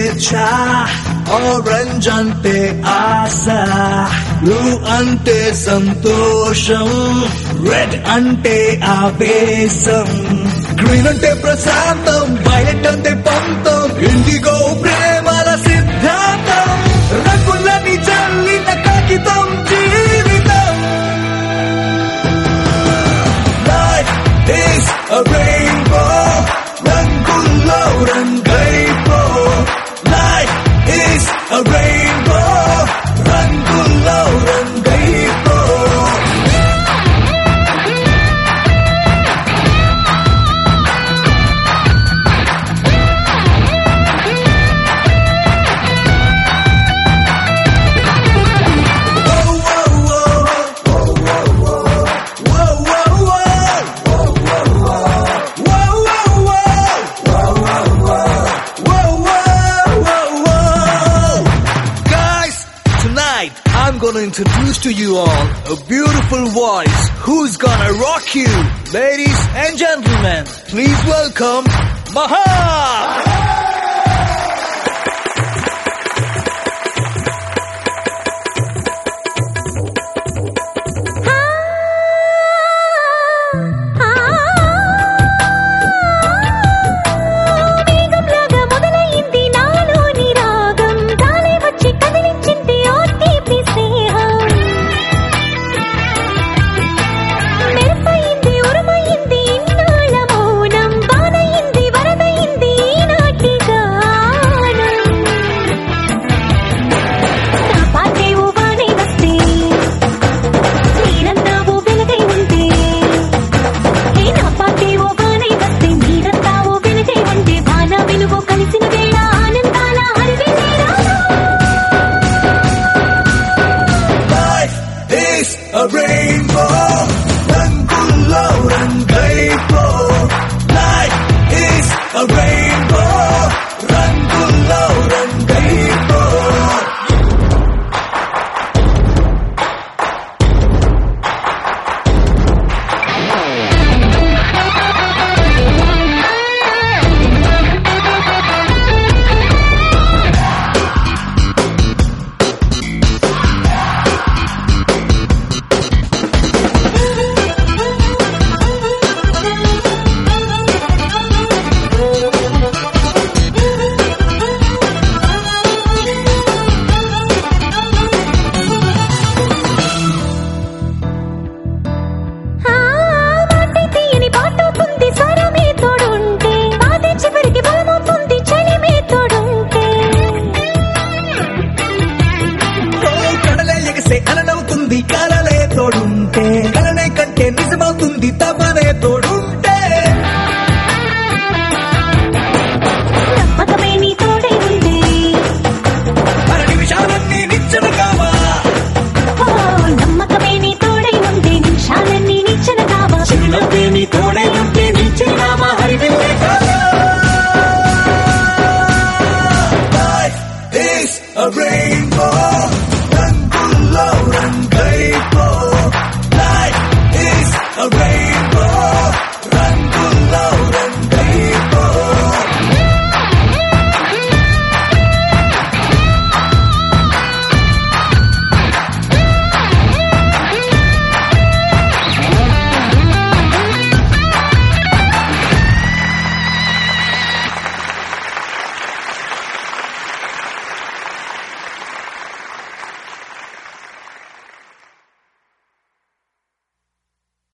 స్వేచ్ఛ, ఆరెంజ్ అంటే ఆశ, బ్లూ అంటే సంతోషం, రెడ్ అంటే ఆవేశం, గ్రీన్ అంటే ప్రశాంతం, వైలెట్ అంటే పంతం, ఇండిగో ప్రేమల సిద్ధాంతం, రంగులని చల్లిన కాగితం జీవితం. Life is a rainbow, రంగుల్లో రంగైపో. Life is a rainbow, రంగుల్లో రంగైపో. I'm gonna introduce to you all a beautiful voice who's gonna rock you. Ladies and gentlemen, please welcome Maha!